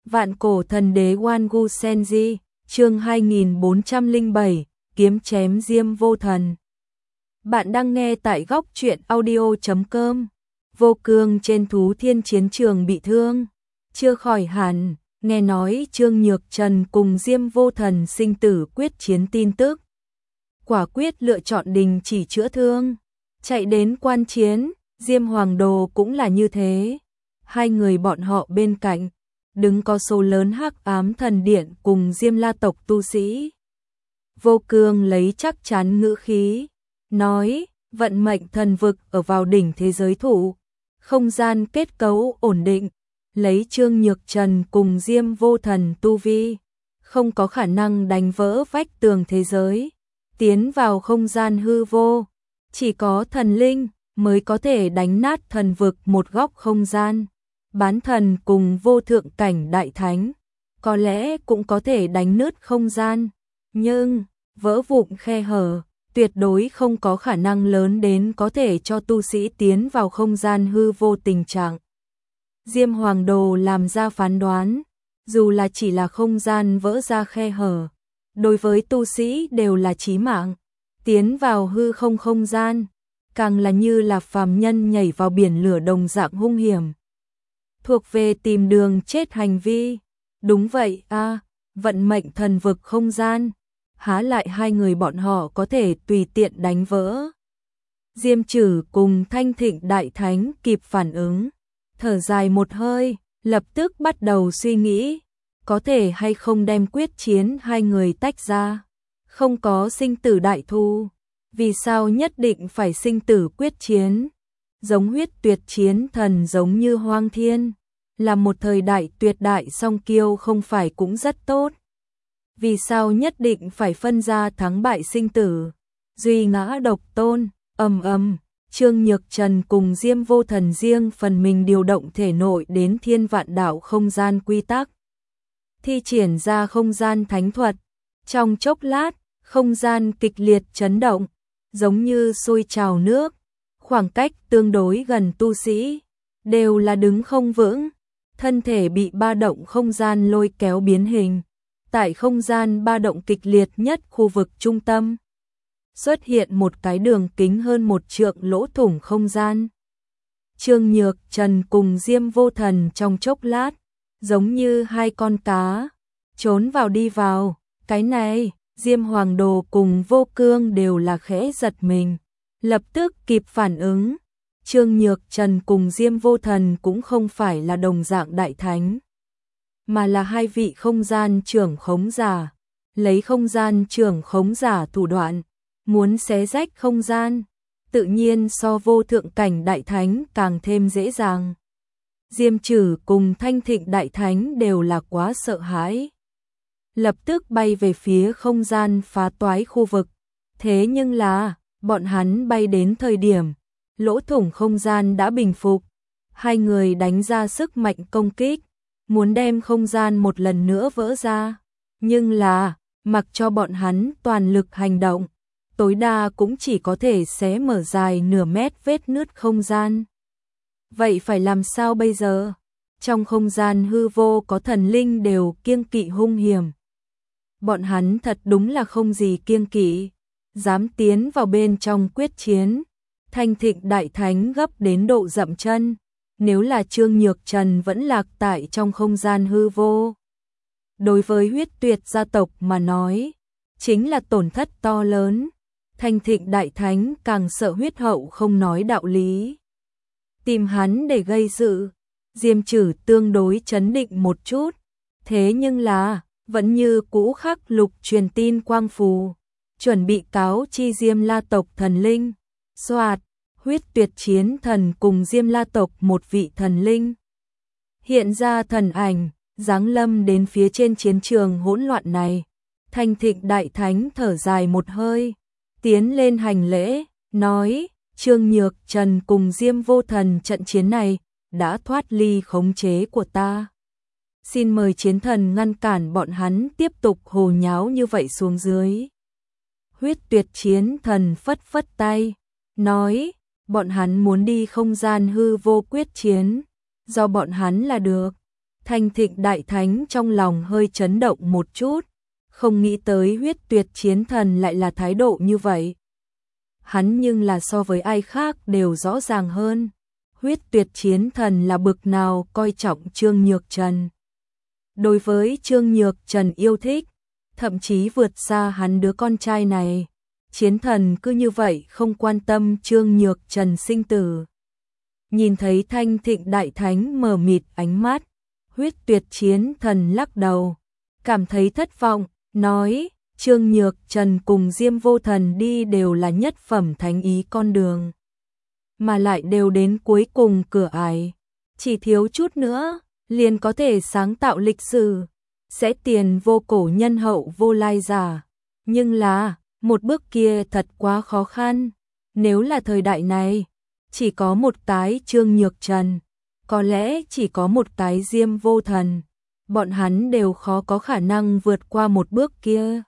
Vạn cổ thần đế Wangu Senji, chương 2407, kiếm chém Diêm Vô Thần. Bạn đang nghe tại góc truyện audio.com. Vô Cương trên Thú Thiên chiến trường bị thương, chưa khỏi hẳn, nghe nói Trương Nhược Trần cùng Diêm Vô Thần sinh tử quyết chiến tin tức. Quả quyết lựa chọn đình chỉ chữa thương, chạy đến quan chiến, Diêm Hoàng Đồ cũng là như thế. Hai người bọn họ bên cạnh, đứng có số lớn Hắc Ám Thần Điện cùng Diêm La tộc tu sĩ. Vô Cương lấy chắc chắn ngữ khí, nói, vận mệnh thần vực ở vào đỉnh thế giới thủ, không gian kết cấu ổn định, lấy Trương Nhược Trần cùng Diêm Vô Thần tu vi, không có khả năng đánh vỡ vách tường thế giới, tiến vào không gian hư vô, chỉ có thần linh mới có thể đánh nát thần vực một góc không gian. Bán thần cùng vô thượng cảnh đại thánh, có lẽ cũng có thể đánh nứt không gian, nhưng vỡ vụn khe hở, tuyệt đối không có khả năng lớn đến có thể cho tu sĩ tiến vào không gian hư vô tình trạng. Diêm Hoàng Đồ làm ra phán đoán, dù là chỉ là không gian vỡ ra khe hở, đối với tu sĩ đều là chí mạng, tiến vào hư không không gian, càng là như là phàm nhân nhảy vào biển lửa đồng dạng hung hiểm. Thuộc về tìm đường chết hành vi. Đúng vậy a, vận mệnh thần vực không gian, há lại hai người bọn họ có thể tùy tiện đánh vỡ. Diêm Trử cùng Thanh Thịnh Đại Thánh kịp phản ứng, thở dài một hơi, lập tức bắt đầu suy nghĩ, có thể hay không đem quyết chiến hai người tách ra. Không có sinh tử đại thu, vì sao nhất định phải sinh tử quyết chiến? Giống huyết tuyệt chiến thần giống như Hoang Thiên, là một thời đại tuyệt đại song kiêu không phải cũng rất tốt. Vì sao nhất định phải phân ra thắng bại sinh tử? Duy ngã độc tôn, Trương Nhược Trần cùng Diêm Vô Thần riêng phần mình điều động thể nội đến thiên vạn đạo không gian quy tắc. Thi triển ra không gian thánh thuật, trong chốc lát, không gian kịch liệt chấn động, giống như sôi trào nước. Khoảng cách tương đối gần tu sĩ, đều là đứng không vững, thân thể bị ba động không gian lôi kéo biến hình. Tại không gian ba động kịch liệt nhất khu vực trung tâm, xuất hiện một cái đường kính hơn 1 trượng lỗ thủng không gian. Trương Nhược Trần cùng Diêm Vô Thần trong chốc lát, giống như hai con cá, trốn vào đi vào. Cái này, Diêm Hoàng Đồ cùng Vô Cương đều là khẽ giật mình, lập tức kịp phản ứng. Trương Nhược Trần cùng Diêm Vô Thần cũng không phải là đồng dạng đại thánh, mà là hai vị không gian trưởng khống giả, lấy không gian trưởng khống giả thủ đoạn, muốn xé rách không gian, tự nhiên so vô thượng cảnh đại thánh càng thêm dễ dàng. Diêm Trử cùng Thanh Thịnh Đại Thánh đều là quá sợ hãi, lập tức bay về phía không gian phá toái khu vực. Thế nhưng là, bọn hắn bay đến thời điểm, lỗ thủng không gian đã bình phục. Hai người đánh ra sức mạnh công kích, muốn đem không gian một lần nữa vỡ ra. Nhưng là, mặc cho bọn hắn toàn lực hành động, tối đa cũng chỉ có thể xé mở dài nửa mét vết nứt không gian. Vậy phải làm sao bây giờ? Trong không gian hư vô có thần linh đều kiêng kỵ hung hiểm. Bọn hắn thật đúng là không gì kiêng kỵ, dám tiến vào bên trong quyết chiến. Thanh Thịnh Đại Thánh gấp đến độ dậm chân, nếu là Trương Nhược Trần vẫn lạc tại trong không gian hư vô, đối với huyết tuyệt gia tộc mà nói, chính là tổn thất to lớn. Thanh Thịnh Đại Thánh càng sợ huyết hậu không nói đạo lý, tìm hắn để gây sự. Diêm Trử tương đối trấn định một chút, thế nhưng là vẫn như cũ khắc lục truyền tin quang phù, chuẩn bị cáo chi Diêm La tộc thần linh. Soạt, huyết tuyệt chiến thần cùng Diêm La tộc một vị thần linh hiện ra thần ảnh, giáng lâm đến phía trên chiến trường hỗn loạn này. Thanh Thịnh Đại Thánh thở dài một hơi, tiến lên hành lễ, nói, Trương Nhược Trần cùng Diêm Vô Thần trận chiến này đã thoát ly khống chế của ta. Xin mời chiến thần ngăn cản bọn hắn tiếp tục hồ nháo như vậy xuống dưới. Huyết tuyệt chiến thần phất phất tay, nói, bọn hắn muốn đi không gian hư vô quyết chiến, do bọn hắn là được. Thanh Thịnh Đại Thánh trong lòng hơi chấn động một chút, không nghĩ tới Huyết Tuyệt Chiến Thần lại là thái độ như vậy. Hắn nhưng là so với ai khác đều rõ ràng hơn. Huyết Tuyệt Chiến Thần là bực nào coi trọng Trương Nhược Trần. Đối với Trương Nhược Trần yêu thích, thậm chí vượt xa hắn đứa con trai này. Chiến Thần cứ như vậy không quan tâm Trương Nhược Trần sinh tử. Nhìn thấy Thanh Thịnh Đại Thánh mờ mịt ánh mắt, Huyết Tuyệt Chiến Thần lắc đầu, cảm thấy thất vọng, nói, Trương Nhược Trần cùng Diêm Vô Thần đi đều là nhất phẩm thánh ý con đường, mà lại đều đến cuối cùng cửa ải, chỉ thiếu chút nữa, liền có thể sáng tạo lịch sử, sẽ tiền vô cổ nhân hậu vô lai giả, nhưng là, một bước kia thật quá khó khăn, nếu là thời đại này, chỉ có một cái Trương Nhược Trần, có lẽ chỉ có một cái Diêm Vô Thần, bọn hắn đều khó có khả năng vượt qua một bước kia.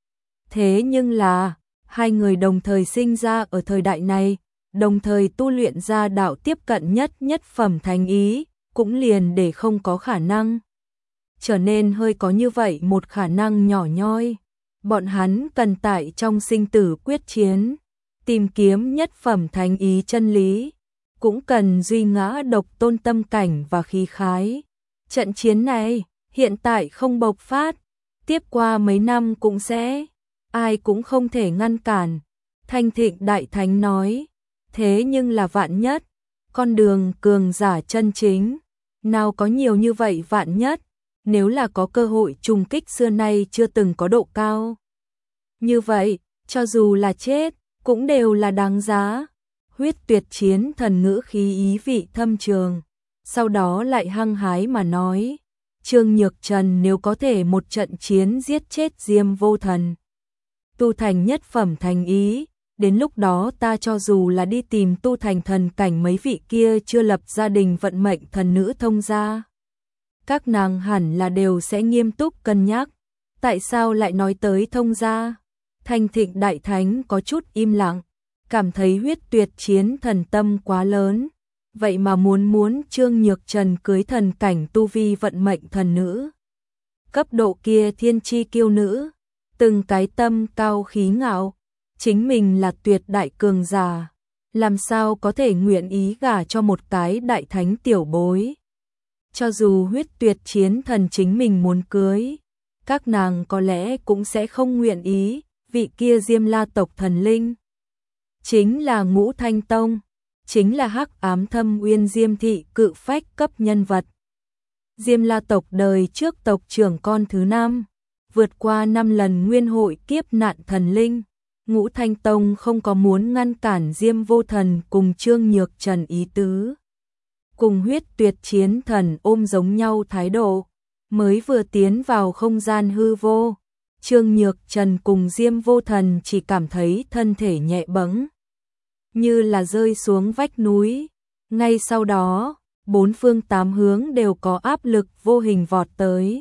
Thế nhưng là, hai người đồng thời sinh ra ở thời đại này, đồng thời tu luyện ra đạo tiếp cận nhất phẩm thánh ý, cũng liền để không có khả năng. Trở nên hơi có như vậy một khả năng nhỏ nhoi, bọn hắn cần tại trong sinh tử quyết chiến, tìm kiếm nhất phẩm thánh ý chân lý, cũng cần duy ngã độc tôn tâm cảnh và khí khái. Trận chiến này, hiện tại không bộc phát, tiếp qua mấy năm cũng sẽ, ai cũng không thể ngăn cản. Thanh Thịnh Đại Thánh nói, thế nhưng là vạn nhất, con đường cường giả chân chính, nào có nhiều như vậy vạn nhất, nếu là có cơ hội trùng kích xưa nay chưa từng có độ cao. Như vậy, cho dù là chết, cũng đều là đáng giá. Huyết Tuyệt Chiến Thần ngữ khí ý vị thâm trường, sau đó lại hăng hái mà nói, Trương Nhược Trần nếu có thể một trận chiến giết chết Diêm Vô Thần, tu thành nhất phẩm thành ý, đến lúc đó ta cho dù là đi tìm tu thành thần cảnh mấy vị kia chưa lập gia đình vận mệnh thần nữ thông gia, các nàng hẳn là đều sẽ nghiêm túc cân nhắc, tại sao lại nói tới thông gia? Thanh Thịnh Đại Thánh có chút im lặng, cảm thấy Huyết Tuyệt Chiến Thần tâm quá lớn, vậy mà muốn Trương Nhược Trần cưới thần cảnh tu vi vận mệnh thần nữ. Cấp độ kia thiên chi kiêu nữ, từng cái tâm cao khí ngạo, chính mình là tuyệt đại cường giả, làm sao có thể nguyện ý gả cho một cái đại thánh tiểu bối. Cho dù Huyết Tuyệt Chiến Thần chính mình muốn cưới, các nàng có lẽ cũng sẽ không nguyện ý, vị kia Diêm La tộc thần linh. Chính là Ngũ Thanh Tông, chính là Hắc Ám Thâm Uyên Diêm thị cự phách cấp nhân vật. Diêm La tộc đời trước tộc trưởng con thứ 5, vượt qua 5 lần nguyên hội kiếp nạn thần linh. Ngũ Thanh Tông không có muốn ngăn cản Diêm Vô Thần cùng Trương Nhược Trần ý tứ. Cùng Huyết Tuyệt Chiến Thần ôm giống nhau thái độ, mới vừa tiến vào không gian hư vô, Trương Nhược Trần cùng Diêm Vô Thần chỉ cảm thấy thân thể nhẹ bẫng, như là rơi xuống vách núi. Ngay sau đó, bốn phương tám hướng đều có áp lực vô hình vọt tới,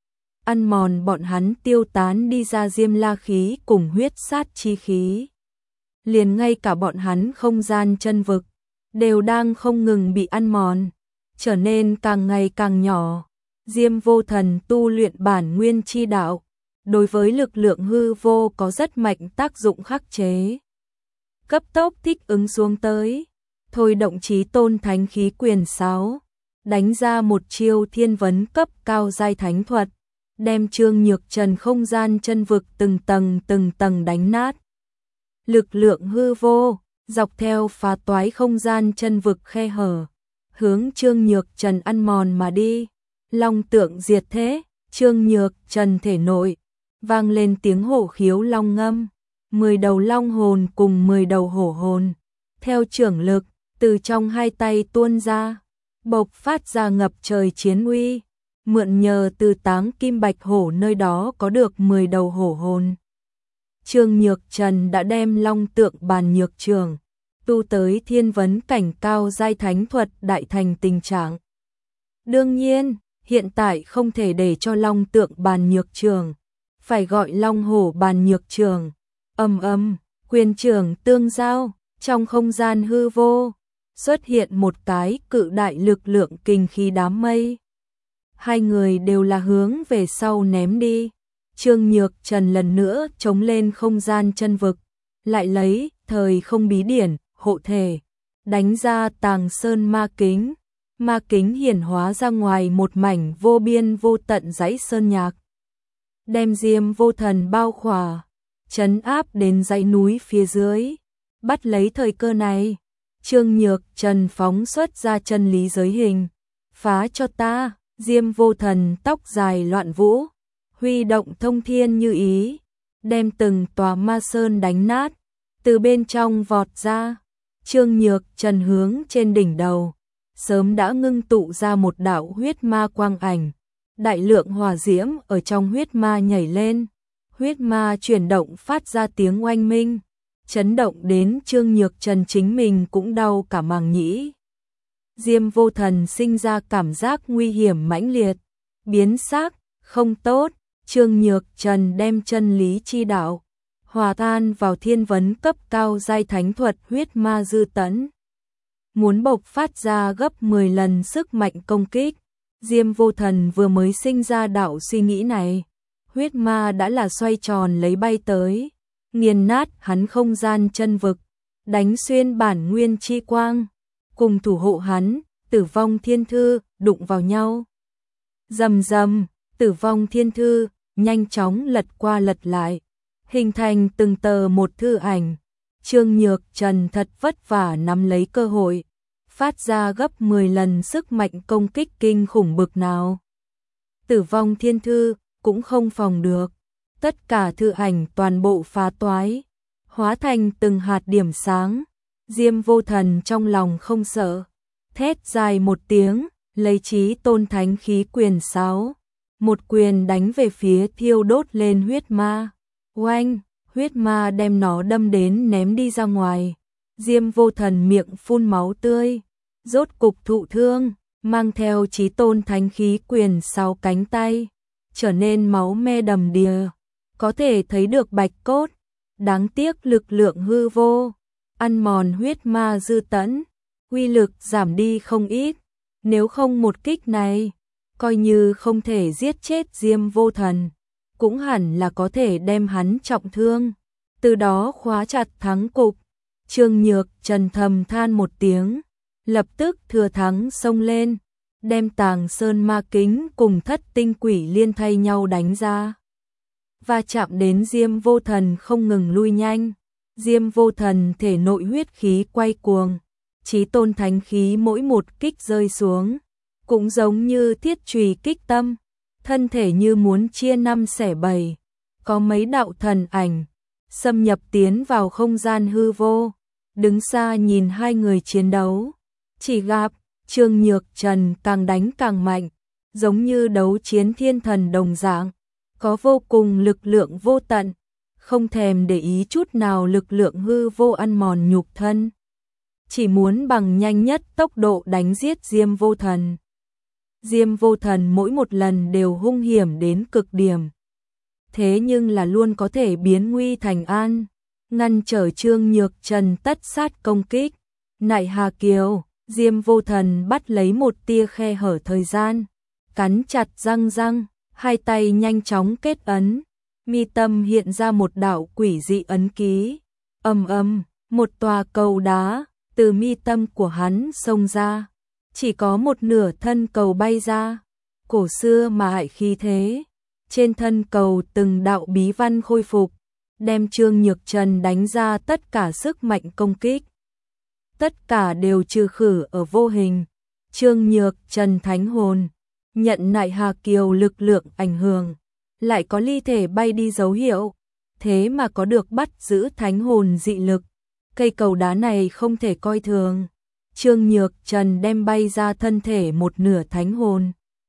ăn mòn bọn hắn tiêu tán đi ra Diêm La khí cùng huyết sát chi khí. Liền ngay cả bọn hắn không gian chân vực đều đang không ngừng bị ăn mòn, trở nên càng ngày càng nhỏ. Diêm Vô Thần tu luyện bản nguyên chi đạo, đối với lực lượng hư vô có rất mạnh tác dụng khắc chế. Cấp tốc thích ứng xuống tới, thôi động chí tôn thánh khí quyền 6, đánh ra một chiêu thiên vấn cấp cao giai thánh thuật, đem Trương Nhược Trần không gian chân vực từng tầng đánh nát. Lực lượng hư vô, dọc theo phá toái không gian chân vực khe hở, hướng Trương Nhược Trần ăn mòn mà đi. Long tượng diệt thế, Trương Nhược Trần thể nội, vang lên tiếng hổ khiếu long ngâm. 10 đầu long hồn cùng 10 đầu hổ hồn, theo trưởng lực, từ trong hai tay tuôn ra, bộc phát ra ngập trời chiến uy, mượn nhờ từ táng kim bạch hổ nơi đó có được 10 đầu hổ hồn. Trương Nhược Trần đã đem long tượng bàn nhược trường, tu tới thiên vấn cảnh cao giai thánh thuật đại thành tình trạng. Đương nhiên, hiện tại không thể để cho long tượng bàn nhược trường, phải gọi long hổ bàn nhược trường. Quyền trường tương giao, trong không gian hư vô, xuất hiện một cái cự đại lực lượng kinh khí đám mây. hai người đều là hướng về sau ném đi. Trương Nhược Trần lần nữa chống lên không gian chân vực, lại lấy thời không bí điển, hộ thể, đánh ra Tàng Sơn ma kính. Ma kính hiển hóa ra ngoài một mảnh vô biên vô tận dãy sơn nhạc, đem Diêm Vô Thần bao khỏa, trấn áp đến dãy núi phía dưới. Bắt lấy thời cơ này, Trương Nhược Trần phóng xuất ra chân lý giới hình, phá cho ta. Diêm Vô Thần tóc dài loạn vũ, huy động thông thiên như ý, đem từng tòa ma sơn đánh nát, từ bên trong vọt ra. Trương Nhược Trần hướng trên đỉnh đầu, sớm đã ngưng tụ ra một đạo huyết ma quang ảnh, đại lượng hỏa diễm ở trong huyết ma nhảy lên, huyết ma chuyển động phát ra tiếng oanh minh, chấn động đến Trương Nhược Trần chính mình cũng đau cả màng nhĩ. Diêm Vô Thần sinh ra cảm giác nguy hiểm mãnh liệt, biến sắc, không tốt. Trương Nhược Trần đem chân lý chi đạo hòa tan vào thiên vấn cấp cao giai thánh thuật huyết ma dư tẫn, muốn bộc phát ra gấp 10 lần sức mạnh công kích. Diêm Vô Thần vừa mới sinh ra đạo suy nghĩ này, huyết ma đã là xoay tròn lấy bay tới, nghiền nát hắn không gian chân vực, đánh xuyên bản nguyên chi quang, cùng thủ hộ hắn, Tử Vong Thiên Thư đụng vào nhau. Rầm rầm, Tử Vong Thiên Thư nhanh chóng lật qua lật lại, hình thành từng tờ một thư ảnh. Trương Nhược Trần thật vất vả nắm lấy cơ hội, phát ra gấp 10 lần sức mạnh công kích kinh khủng bực nào. Tử Vong Thiên Thư cũng không phòng được, tất cả thư ảnh toàn bộ phá toái, hóa thành từng hạt điểm sáng. Diêm Vô Thần trong lòng không sợ, thét dài một tiếng, lấy Chí Tôn Thánh Khí quyền 6, một quyền đánh về phía thiêu đốt lên huyết ma. Oanh, huyết ma đem nó đâm đến ném đi ra ngoài. Diêm Vô Thần miệng phun máu tươi, rốt cục thụ thương, mang theo Chí Tôn Thánh Khí quyền 6 cánh tay, trở nên máu me đầm đìa, có thể thấy được bạch cốt. Đáng tiếc lực lượng hư vô ăn mòn huyết ma dư tẫn, uy lực giảm đi không ít. Nếu không một kích này, coi như không thể giết chết Diêm Vô Thần, cũng hẳn là có thể đem hắn trọng thương, từ đó khóa chặt thắng cục. Trương Nhược Trần thầm than một tiếng, lập tức thừa thắng xông lên, đem Tàng Sơn ma kính cùng Thất Tinh Quỷ Liên thay nhau đánh ra, và chạm đến Diêm Vô Thần không ngừng lui nhanh. Diêm Vô Thần thể nội huyết khí quay cuồng, Chí Tôn Thánh Khí mỗi một kích rơi xuống, cũng giống như thiết chùy kích tâm, thân thể như muốn chia năm xẻ bảy. Có mấy đạo thần ảnh xâm nhập tiến vào không gian hư vô, đứng xa nhìn hai người chiến đấu, chỉ gặp Trương Nhược Trần càng đánh càng mạnh, giống như đấu chiến thiên thần đồng dạng, có vô cùng lực lượng vô tận, không thèm để ý chút nào lực lượng hư vô ăn mòn nhục thân, chỉ muốn bằng nhanh nhất tốc độ đánh giết Diêm Vô Thần. Diêm Vô Thần mỗi một lần đều hung hiểm đến cực điểm, thế nhưng là luôn có thể biến nguy thành an, ngăn trở Trương Nhược Trần tất sát công kích. Nại Hà Kiều, Diêm Vô Thần bắt lấy một tia khe hở thời gian, cắn chặt răng răng, hai tay nhanh chóng kết ấn, mi tâm hiện ra một đạo quỷ dị ấn ký. Ầm ầm, một tòa cầu đá từ mi tâm của hắn xông ra, chỉ có một nửa thân cầu bay ra, cổ xưa mà hại khí thế. Trên thân cầu từng đạo bí văn khôi phục, đem Trương Nhược Trần đánh ra tất cả sức mạnh công kích, tất cả đều trừ khử ở vô hình. Trương Nhược Trần thánh hồn nhận Nại Hà Kiều lực lượng ảnh hưởng, lại có ly thể bay đi dấu hiệu, thế mà có được bắt giữ thánh hồn dị lực. Cây cầu đá này không thể coi thường. Trương Nhược Trần đem bay ra thân thể một nửa thánh hồn,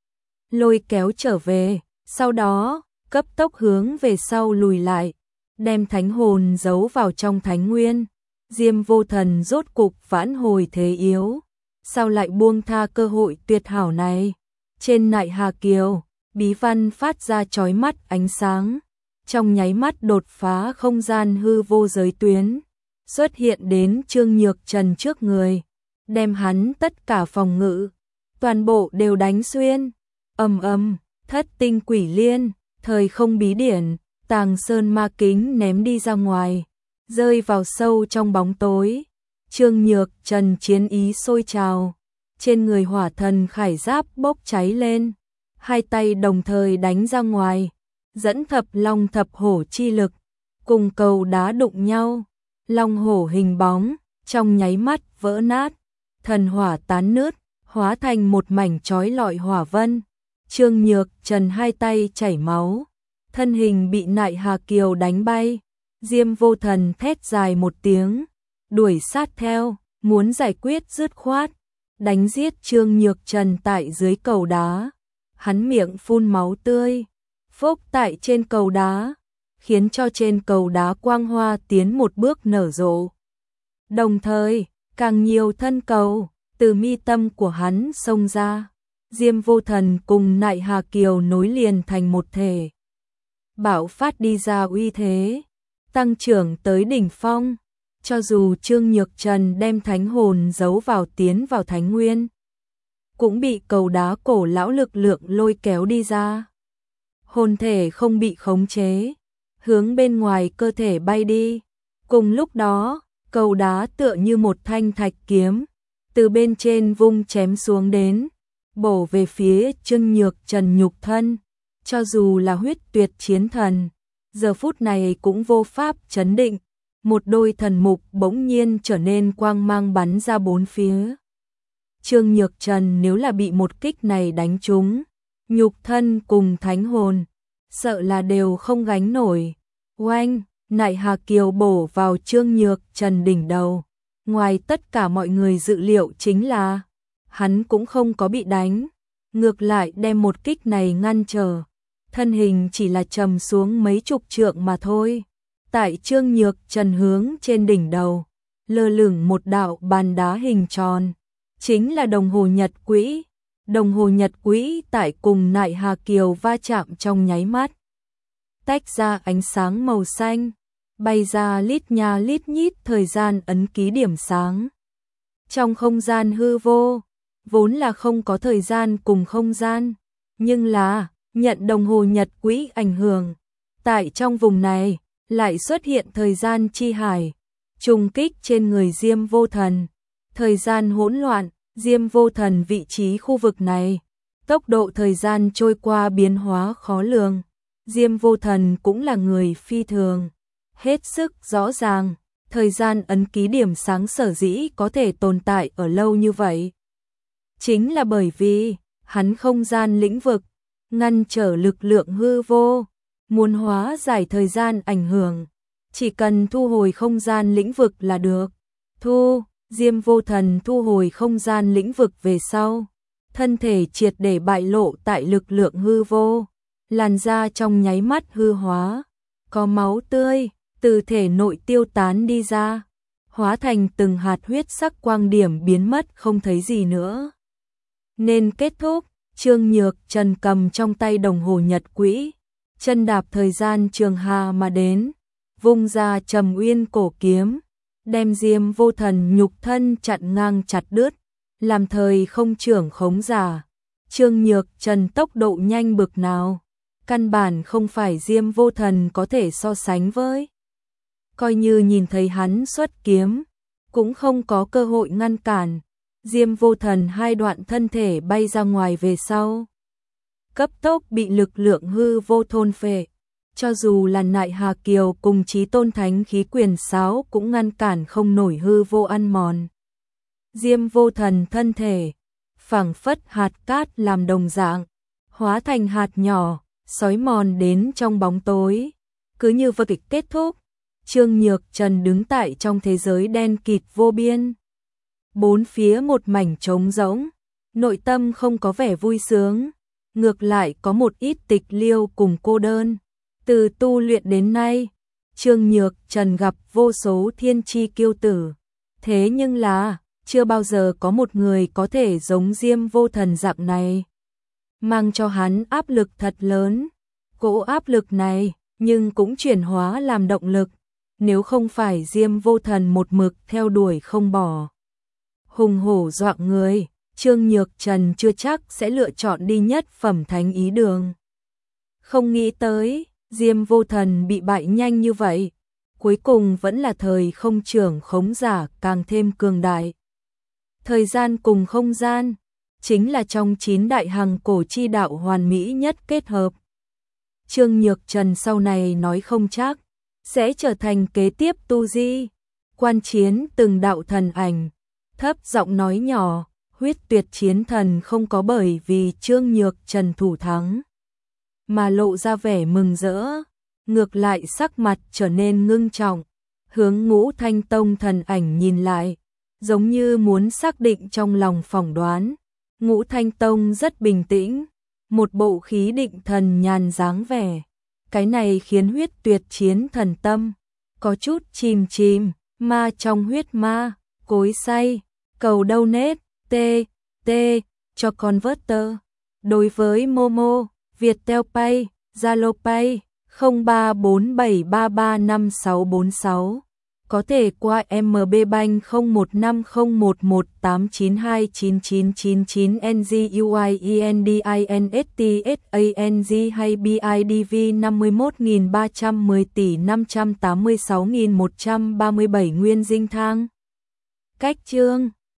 lôi kéo trở về, sau đó cấp tốc hướng về sau lùi lại, đem thánh hồn giấu vào trong thánh nguyên. Diêm Vô Thần rốt cục vãn hồi thế yếu, sao lại buông tha cơ hội tuyệt hảo này. Trên Nại Hà Kiều, bí văn phát ra chói mắt ánh sáng, trong nháy mắt đột phá không gian hư vô giới tuyến, xuất hiện đến Trương Nhược Trần trước người, đem hắn tất cả phòng ngự toàn bộ đều đánh xuyên. Ầm ầm, thất tinh quỷ liên, thời không bí điển, tàng sơn ma kính ném đi ra ngoài, rơi vào sâu trong bóng tối. Trương Nhược Trần chiến ý sôi trào, trên người hỏa thần khải giáp bốc cháy lên, hai tay đồng thời đánh ra ngoài, dẫn thập long thập hổ chi lực, cùng cầu đá đụng nhau, long hổ hình bóng, trong nháy mắt vỡ nát, thần hỏa tán nứt, hóa thành một mảnh chói lọi hỏa vân. Trương Nhược Trần hai tay chảy máu, thân hình bị Nại Hà Kiều đánh bay, Diêm Vô Thần thét dài một tiếng, đuổi sát theo, muốn giải quyết dứt khoát, đánh giết Trương Nhược Trần tại dưới cầu đá. Hắn miệng phun máu tươi, phốc tại trên cầu đá, khiến cho trên cầu đá quang hoa tiến một bước nở rộ. Đồng thời, càng nhiều thân cầu từ mi tâm của hắn xông ra, Diêm Vô Thần cùng Nại Hà Kiều nối liền thành một thể, bạo phát đi ra uy thế, tăng trưởng tới đỉnh phong. Cho dù Trương Nhược Trần đem thánh hồn giấu vào tiến vào thánh nguyên, cũng bị cầu đá cổ lão lực lượng lôi kéo đi ra. Hồn thể không bị khống chế, hướng bên ngoài cơ thể bay đi. Cùng lúc đó, cầu đá tựa như một thanh thạch kiếm, từ bên trên vung chém xuống đến, bổ về phía Trương Nhược Trần nhục thân. Cho dù là huyết tuyệt chiến thần, giờ phút này cũng vô pháp chấn định. Một đôi thần mục bỗng nhiên trở nên quang mang bắn ra bốn phía. Trương Nhược Trần nếu là bị một kích này đánh trúng, nhục thân cùng thánh hồn, sợ là đều không gánh nổi. Oanh, Nại Hà Kiều bổ vào Trương Nhược Trần đỉnh đầu. Ngoài tất cả mọi người dự liệu chính là, hắn cũng không có bị đánh, ngược lại đem một kích này ngăn trở. Thân hình chỉ là trầm xuống mấy chục trượng mà thôi. Tại Trương Nhược Trần hướng trên đỉnh đầu, lơ lửng một đạo bàn đá hình tròn, chính là đồng hồ nhật quỹ. Đồng hồ nhật quỹ tại cùng Nại Hà Kiều va chạm trong nháy mắt, tách ra ánh sáng màu xanh, bay ra lít nha lít nhít thời gian ấn ký điểm sáng. Trong không gian hư vô, vốn là không có thời gian cùng không gian, nhưng là nhận đồng hồ nhật quỹ ảnh hưởng, tại trong vùng này lại xuất hiện thời gian chi hải, trùng kích trên người Diêm Vô Thần. Thời gian hỗn loạn, Diêm Vô Thần vị trí khu vực này, tốc độ thời gian trôi qua biến hóa khó lường. Diêm Vô Thần cũng là người phi thường, hết sức rõ ràng, thời gian ấn ký điểm sáng sở dĩ có thể tồn tại ở lâu như vậy. Chính là bởi vì, hắn không gian lĩnh vực, ngăn trở lực lượng hư vô, muốn hóa giải thời gian ảnh hưởng, chỉ cần thu hồi không gian lĩnh vực là được. Diêm Vô Thần thu hồi không gian lĩnh vực về sau, thân thể triệt để bại lộ tại lực lượng hư vô, làn da trong nháy mắt hư hóa, có máu tươi từ thể nội tiêu tán đi ra, hóa thành từng hạt huyết sắc quang điểm biến mất không thấy gì nữa. Nên kết thúc, Trương Nhược Trần cầm trong tay đồng hồ nhật quỹ, chân đạp thời gian trường hà mà đến, vung ra Trầm Uyên cổ kiếm, đem Diêm Vô Thần nhục thân chặn ngang chặt đứt, làm thời không trưởng khống giả. Trương Nhược Trần tốc độ nhanh bực nào, căn bản không phải Diêm Vô Thần có thể so sánh với. Coi như nhìn thấy hắn xuất kiếm, cũng không có cơ hội ngăn cản. Diêm Vô Thần hai đoạn thân thể bay ra ngoài về sau, cấp tốc bị lực lượng hư vô thôn phệ. Cho dù là Nại Hà Kiều cùng Chí Tôn Thánh Khí Quyền Sáo cũng ngăn cản không nổi hư vô ăn mòn. Diêm Vô Thần thân thể, phảng phất hạt cát làm đồng dạng, hóa thành hạt nhỏ, xói mòn đến trong bóng tối. Cứ như vở kịch kết thúc, Trương Nhược Trần đứng tại trong thế giới đen kịt vô biên. Bốn phía một mảnh trống rỗng, nội tâm không có vẻ vui sướng, ngược lại có một ít tịch liêu cùng cô đơn. Từ tu luyện đến nay, Trương Nhược Trần gặp vô số thiên chi kiêu tử, thế nhưng là chưa bao giờ có một người có thể giống Diêm Vô Thần dạng này, mang cho hắn áp lực thật lớn. Cỗ áp lực này nhưng cũng chuyển hóa làm động lực, nếu không phải Diêm Vô Thần một mực theo đuổi không bỏ, hùng hổ dọa người, Trương Nhược Trần chưa chắc sẽ lựa chọn đi nhất phẩm thánh ý đường. Không nghĩ tới, Diêm Vô Thần bị bại nhanh như vậy. Cuối cùng vẫn là thời không trưởng khống giả càng thêm cường đại. Thời gian cùng không gian, chính là trong 9 đại hằng cổ chi đạo hoàn mỹ nhất kết hợp. Trương Nhược Trần sau này nói không chắc, sẽ trở thành kế tiếp tu di. Quan chiến từng đạo thần ảnh, thấp giọng nói nhỏ, huyết tuyệt chiến thần không có bởi vì Trương Nhược Trần thủ thắng mà lộ ra vẻ mừng rỡ, ngược lại sắc mặt trở nên ngưng trọng, hướng Ngũ Thanh Tông thần ảnh nhìn lại, giống như muốn xác định trong lòng phỏng đoán. Ngũ Thanh Tông rất bình tĩnh, một bộ khí định thần nhàn dáng vẻ. Cái này khiến huyết tuyệt chiến thần tâm có chút chìm chìm, ma trong huyết ma, cối xay, cầu đâu nết, t cho converter. Đối với Momo, Viettel Pay, Zalo Pay 0347335646, có thể qua MB Bank 015011892999NGUIENDINSTSANG hay BIDV 51310 tỷ 586.137 nguyên dinh thang. Cách chương